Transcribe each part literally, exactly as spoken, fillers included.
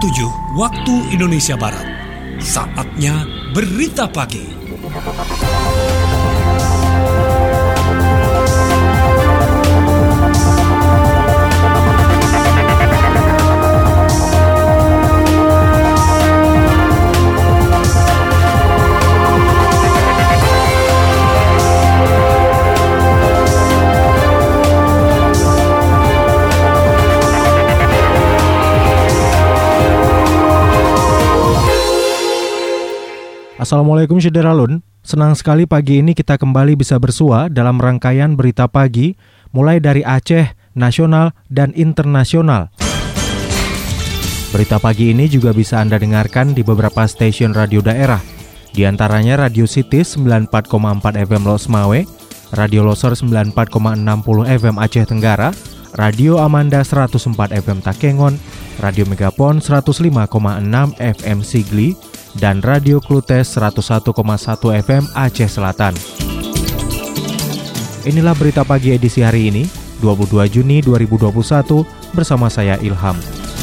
tujuh waktu Indonesia Barat. Saatnya Berita Pagi. Assalamualaikum Syederalun, senang sekali pagi ini kita kembali bisa bersua dalam rangkaian berita pagi mulai dari Aceh, nasional, dan internasional. Berita pagi ini juga bisa Anda dengarkan di beberapa stasiun radio daerah, di antaranya Radio City sembilan puluh empat koma empat F M Losmawe, Radio Loser sembilan puluh empat koma enam puluh F M Aceh Tenggara, Radio Amanda seratus empat F M Takengon, Radio Megapon seratus lima koma enam F M Sigli, dan Radio Klutes seratus satu koma satu F M Aceh Selatan. Inilah berita pagi edisi hari ini, dua puluh dua Juni dua ribu dua puluh satu, bersama saya Ilham.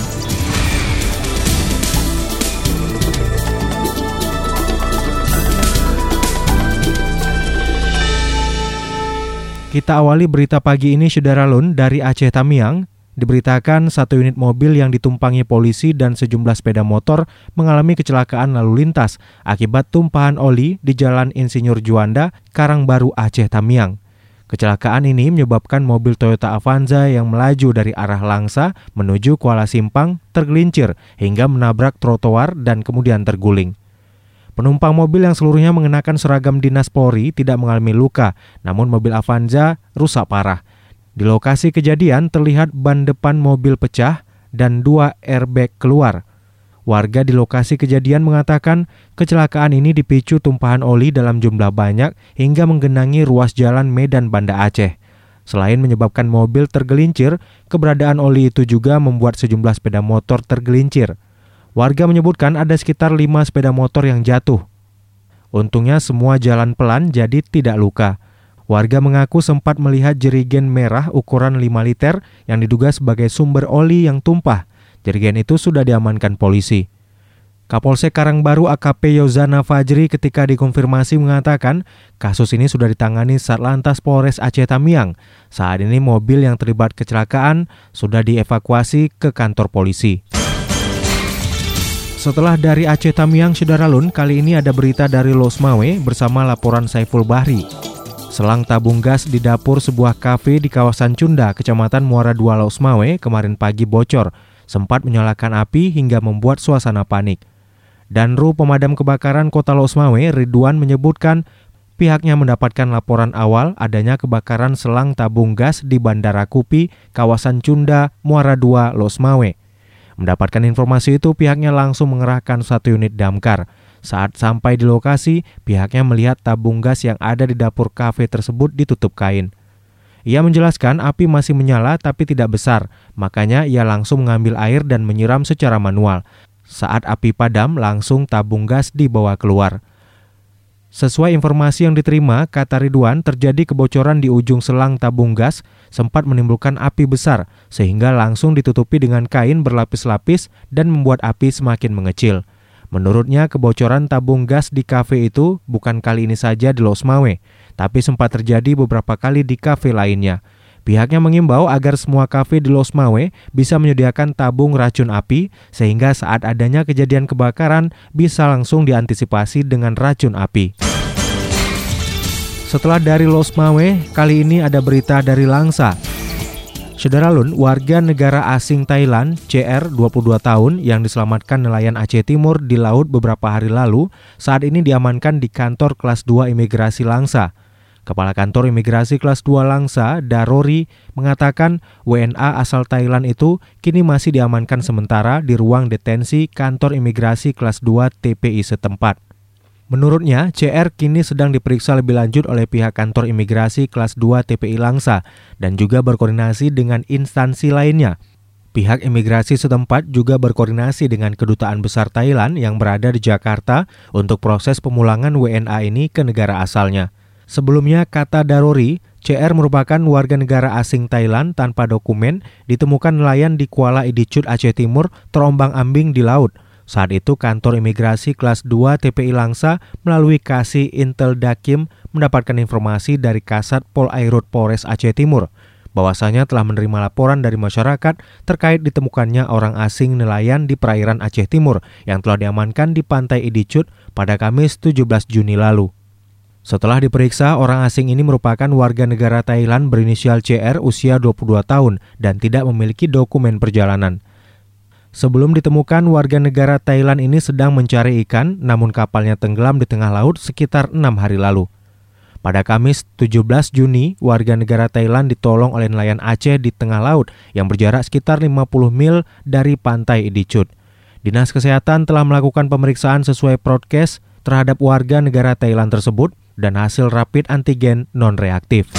Kita awali berita pagi ini Syederalun dari Aceh Tamiang. Diberitakan satu unit mobil yang ditumpangi polisi dan sejumlah sepeda motor mengalami kecelakaan lalu lintas akibat tumpahan oli di Jalan Insinyur Juanda, Karangbaru, Aceh Tamiang. Kecelakaan ini menyebabkan mobil Toyota Avanza yang melaju dari arah Langsa menuju Kuala Simpang tergelincir hingga menabrak trotoar dan kemudian terguling. Penumpang mobil yang seluruhnya mengenakan seragam dinas Polri tidak mengalami luka, namun mobil Avanza rusak parah. Di lokasi kejadian terlihat ban depan mobil pecah dan dua airbag keluar. Warga di lokasi kejadian mengatakan kecelakaan ini dipicu tumpahan oli dalam jumlah banyak hingga menggenangi ruas jalan Medan Banda Aceh. Selain menyebabkan mobil tergelincir, keberadaan oli itu juga membuat sejumlah sepeda motor tergelincir. Warga menyebutkan ada sekitar lima sepeda motor yang jatuh. Untungnya semua jalan pelan jadi tidak luka. Warga mengaku sempat melihat jerigen merah ukuran lima liter yang diduga sebagai sumber oli yang tumpah. Jerigen itu sudah diamankan polisi. Kapolsek Karangbaru A K P Yozana Fajri ketika dikonfirmasi mengatakan kasus ini sudah ditangani Satlantas Polres Aceh Tamiang. Saat ini mobil yang terlibat kecelakaan sudah dievakuasi ke kantor polisi. Setelah dari Aceh Tamiang Syederalun, kali ini ada berita dari Losmawe bersama laporan Saiful Bahri. Selang tabung gas di dapur sebuah kafe di kawasan Cunda, Kecamatan Muara Dua, Losmawe, kemarin pagi bocor, sempat menyalakan api hingga membuat suasana panik. Danru Pemadam Kebakaran Kota Losmawe, Ridwan, menyebutkan pihaknya mendapatkan laporan awal adanya kebakaran selang tabung gas di Bandara Kupi, kawasan Cunda, Muara Dua, Losmawe. Mendapatkan informasi itu, pihaknya langsung mengerahkan satu unit damkar. Saat sampai di lokasi, pihaknya melihat tabung gas yang ada di dapur kafe tersebut ditutup kain. Ia menjelaskan api masih menyala tapi tidak besar, makanya ia langsung mengambil air dan menyiram secara manual. Saat api padam, langsung tabung gas dibawa keluar. Sesuai informasi yang diterima, kata Ridwan, terjadi kebocoran di ujung selang tabung gas, sempat menimbulkan api besar, sehingga langsung ditutupi dengan kain berlapis-lapis dan membuat api semakin mengecil. Menurutnya, kebocoran tabung gas di kafe itu bukan kali ini saja di Losmawe, tapi sempat terjadi beberapa kali di kafe lainnya. Pihaknya mengimbau agar semua kafe di Losmawe bisa menyediakan tabung racun api, sehingga saat adanya kejadian kebakaran bisa langsung diantisipasi dengan racun api. Setelah dari Losmawe, kali ini ada berita dari Langsa. Syederalun, warga negara asing Thailand, C R dua puluh dua tahun yang diselamatkan nelayan Aceh Timur di laut beberapa hari lalu, saat ini diamankan di kantor kelas dua imigrasi Langsa. Kepala kantor imigrasi kelas dua Langsa, Darori, mengatakan W N A asal Thailand itu kini masih diamankan sementara di ruang detensi kantor imigrasi kelas dua T P I setempat. Menurutnya, C R kini sedang diperiksa lebih lanjut oleh pihak kantor imigrasi kelas dua T P I Langsa dan juga berkoordinasi dengan instansi lainnya. Pihak imigrasi setempat juga berkoordinasi dengan Kedutaan Besar Thailand yang berada di Jakarta untuk proses pemulangan W N A ini ke negara asalnya. Sebelumnya, kata Darori, C C R merupakan warga negara asing Thailand tanpa dokumen, ditemukan nelayan di Kuala Idicut, Aceh Timur, terombang-ambing di laut. Saat itu kantor imigrasi kelas dua T P I Langsa melalui Kasih Intel Dakim mendapatkan informasi dari Kasat Pol Airut Polres Aceh Timur bahwasanya telah menerima laporan dari masyarakat terkait ditemukannya orang asing nelayan di perairan Aceh Timur yang telah diamankan di Pantai Idicut pada Kamis tujuh belas Juni lalu. Setelah diperiksa, orang asing ini merupakan warga negara Thailand berinisial C R usia dua puluh dua tahun dan tidak memiliki dokumen perjalanan. Sebelum ditemukan, warga negara Thailand ini sedang mencari ikan, namun kapalnya tenggelam di tengah laut sekitar enam hari lalu. Pada Kamis tujuh belas Juni, warga negara Thailand ditolong oleh nelayan Aceh di tengah laut yang berjarak sekitar lima puluh mil dari Pantai Idicut. Dinas Kesehatan telah melakukan pemeriksaan sesuai prokes terhadap warga negara Thailand tersebut dan hasil rapid antigen non-reaktif.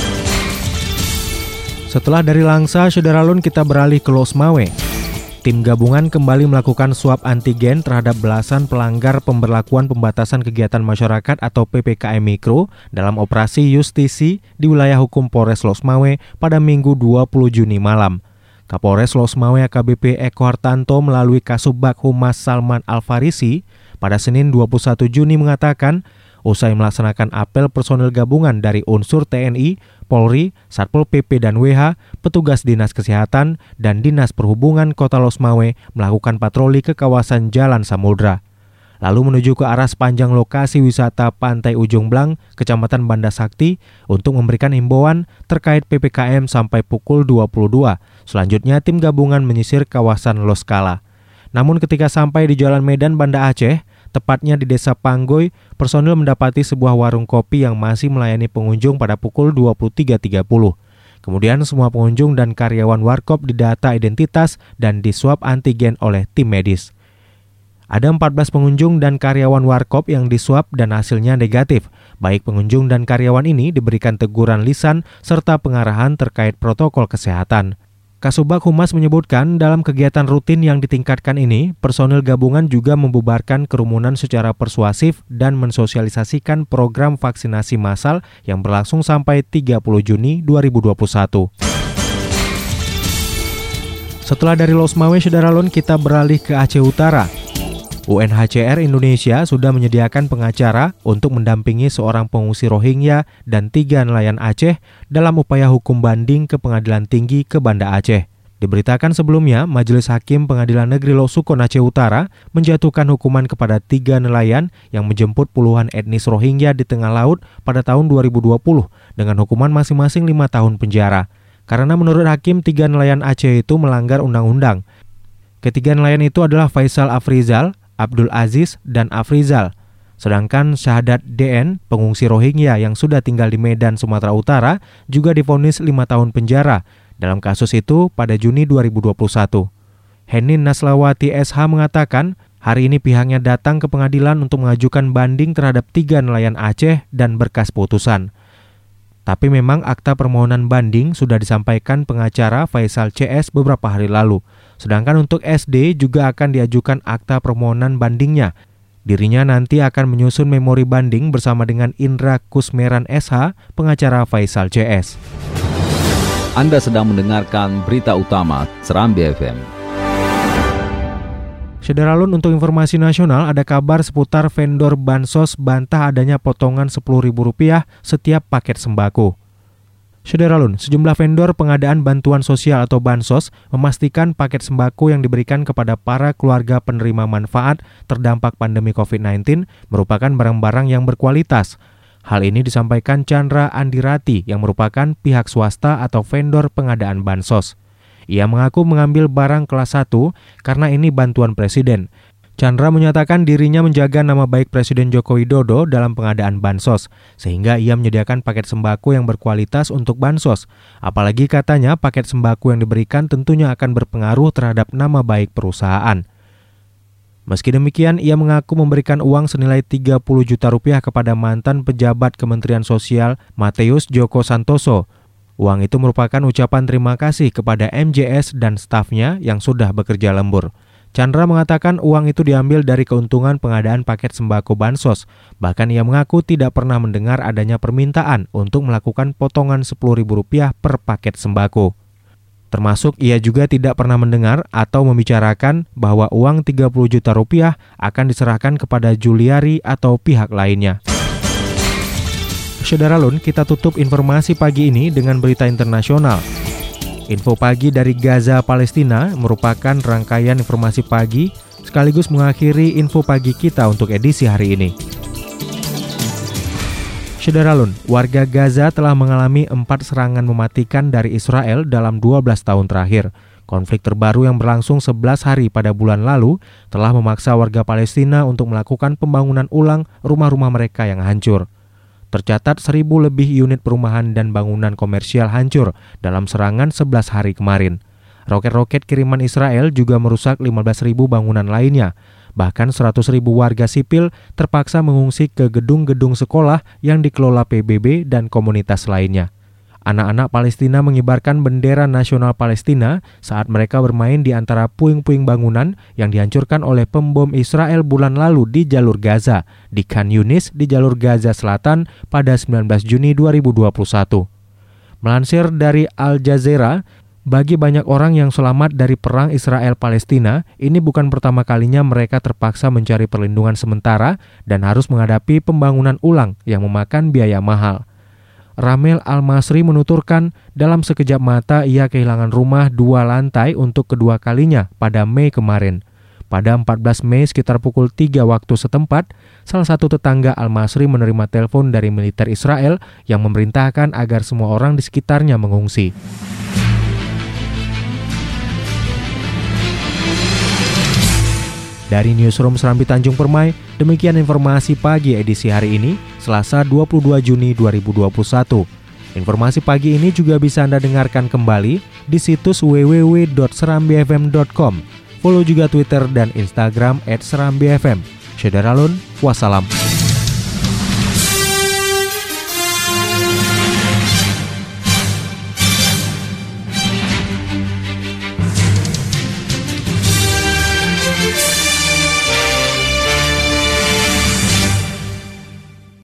Setelah dari Langsa, Saudara Lun, kita beralih ke Losmawe. Tim gabungan kembali melakukan swab antigen terhadap belasan pelanggar pemberlakuan pembatasan kegiatan masyarakat atau P P K M Mikro dalam operasi justisi di wilayah hukum Polres Losmawe pada Minggu dua puluh Juni malam. Kapolres Losmawe A K B P Eko Hartanto melalui Kasubag Humas Salman Al-Farisi pada Senin dua puluh satu Juni mengatakan, usai melaksanakan apel personil gabungan dari unsur T N I, Polri, Satpol P P dan W H, petugas Dinas Kesehatan dan Dinas Perhubungan Kota Losmawe melakukan patroli ke kawasan Jalan Samudra. Lalu menuju ke arah sepanjang lokasi wisata Pantai Ujung Blang, Kecamatan Banda Sakti, untuk memberikan himbauan terkait P P K M sampai pukul dua puluh dua. Selanjutnya tim gabungan menyisir kawasan Loskala. Namun ketika sampai di Jalan Medan Banda Aceh, tepatnya di Desa Panggoy, personil mendapati sebuah warung kopi yang masih melayani pengunjung pada pukul dua puluh tiga tiga puluh. Kemudian semua pengunjung dan karyawan warkop didata identitas dan diswab antigen oleh tim medis. Ada empat belas pengunjung dan karyawan warkop yang diswab dan hasilnya negatif. Baik pengunjung dan karyawan ini diberikan teguran lisan serta pengarahan terkait protokol kesehatan. Kasubag Humas menyebutkan dalam kegiatan rutin yang ditingkatkan ini, personil gabungan juga membubarkan kerumunan secara persuasif dan mensosialisasikan program vaksinasi massal yang berlangsung sampai tiga puluh Juni dua ribu dua puluh satu. Setelah dari Losmawe, Saudara Lun, kita beralih ke Aceh Utara. U N H C R Indonesia sudah menyediakan pengacara untuk mendampingi seorang pengungsi Rohingya dan tiga nelayan Aceh dalam upaya hukum banding ke Pengadilan Tinggi ke Banda Aceh. Diberitakan sebelumnya, Majelis Hakim Pengadilan Negeri Losukon Aceh Utara menjatuhkan hukuman kepada tiga nelayan yang menjemput puluhan etnis Rohingya di tengah laut pada tahun dua ribu dua puluh dengan hukuman masing-masing lima tahun penjara. Karena menurut Hakim, tiga nelayan Aceh itu melanggar undang-undang. Ketiga nelayan itu adalah Faisal Afrizal, Abdul Aziz, dan Afrizal. Sedangkan Syahadat D N, pengungsi Rohingya yang sudah tinggal di Medan, Sumatera Utara, juga divonis lima tahun penjara. Dalam kasus itu pada Juni dua ribu dua puluh satu. Henin Naslawati S H mengatakan, hari ini pihaknya datang ke pengadilan untuk mengajukan banding terhadap tiga nelayan Aceh dan berkas putusan. Tapi memang akta permohonan banding sudah disampaikan pengacara Faisal C S beberapa hari lalu. Sedangkan untuk S D juga akan diajukan akta permohonan bandingnya. Dirinya nanti akan menyusun memori banding bersama dengan Indra Kusmeran S H, pengacara Faisal C S. Anda sedang mendengarkan berita utama Serambi F M. Saudara Lun, untuk informasi nasional, ada kabar seputar vendor bansos bantah adanya potongan sepuluh ribu rupiah setiap paket sembako. Saudara Lun, sejumlah vendor pengadaan bantuan sosial atau bansos memastikan paket sembako yang diberikan kepada para keluarga penerima manfaat terdampak pandemi covid sembilan belas merupakan barang-barang yang berkualitas. Hal ini disampaikan Chandra Andirati yang merupakan pihak swasta atau vendor pengadaan bansos. Ia mengaku mengambil barang kelas satu karena ini bantuan presiden. Chandra menyatakan dirinya menjaga nama baik Presiden Joko Widodo dalam pengadaan bansos, sehingga ia menyediakan paket sembako yang berkualitas untuk bansos. Apalagi katanya paket sembako yang diberikan tentunya akan berpengaruh terhadap nama baik perusahaan. Meski demikian, ia mengaku memberikan uang senilai tiga puluh juta rupiah kepada mantan pejabat Kementerian Sosial Mateus Joko Santoso. Uang itu merupakan ucapan terima kasih kepada M J S dan stafnya yang sudah bekerja lembur. Chandra mengatakan uang itu diambil dari keuntungan pengadaan paket sembako bansos. Bahkan ia mengaku tidak pernah mendengar adanya permintaan untuk melakukan potongan sepuluh ribu rupiah per paket sembako. Termasuk ia juga tidak pernah mendengar atau membicarakan bahwa uang tiga puluh juta rupiah akan diserahkan kepada Juliari atau pihak lainnya. Saudara Lun, kita tutup informasi pagi ini dengan berita internasional. Info pagi dari Gaza, Palestina merupakan rangkaian informasi pagi sekaligus mengakhiri info pagi kita untuk edisi hari ini. Saudara Lun, warga Gaza telah mengalami empat serangan mematikan dari Israel dalam dua belas tahun terakhir. Konflik terbaru yang berlangsung sebelas hari pada bulan lalu telah memaksa warga Palestina untuk melakukan pembangunan ulang rumah-rumah mereka yang hancur. Tercatat seribu lebih unit perumahan dan bangunan komersial hancur dalam serangan sebelas hari kemarin. Roket-roket kiriman Israel juga merusak lima belas ribu bangunan lainnya. Bahkan seratus ribu warga sipil terpaksa mengungsi ke gedung-gedung sekolah yang dikelola P B B dan komunitas lainnya. Anak-anak Palestina mengibarkan bendera nasional Palestina saat mereka bermain di antara puing-puing bangunan yang dihancurkan oleh pembom Israel bulan lalu di jalur Gaza, di Khan Yunis di jalur Gaza Selatan pada sembilan belas Juni dua ribu dua puluh satu. Melansir dari Al Jazeera, bagi banyak orang yang selamat dari perang Israel-Palestina, ini bukan pertama kalinya mereka terpaksa mencari perlindungan sementara dan harus menghadapi pembangunan ulang yang memakan biaya mahal. Ramel Al-Masri menuturkan, dalam sekejap mata ia kehilangan rumah dua lantai untuk kedua kalinya pada Mei kemarin. Pada empat belas Mei sekitar pukul tiga waktu setempat, salah satu tetangga Al-Masri menerima telepon dari militer Israel yang memerintahkan agar semua orang di sekitarnya mengungsi. Dari Newsroom Serambi Tanjung Permai, demikian informasi pagi edisi hari ini, Selasa dua puluh dua Juni dua ribu dua puluh satu. Informasi pagi ini juga bisa Anda dengarkan kembali di situs w w w dot serambi f m dot com. Follow juga Twitter dan Instagram et serambi f m. Saudara Lun, wassalam.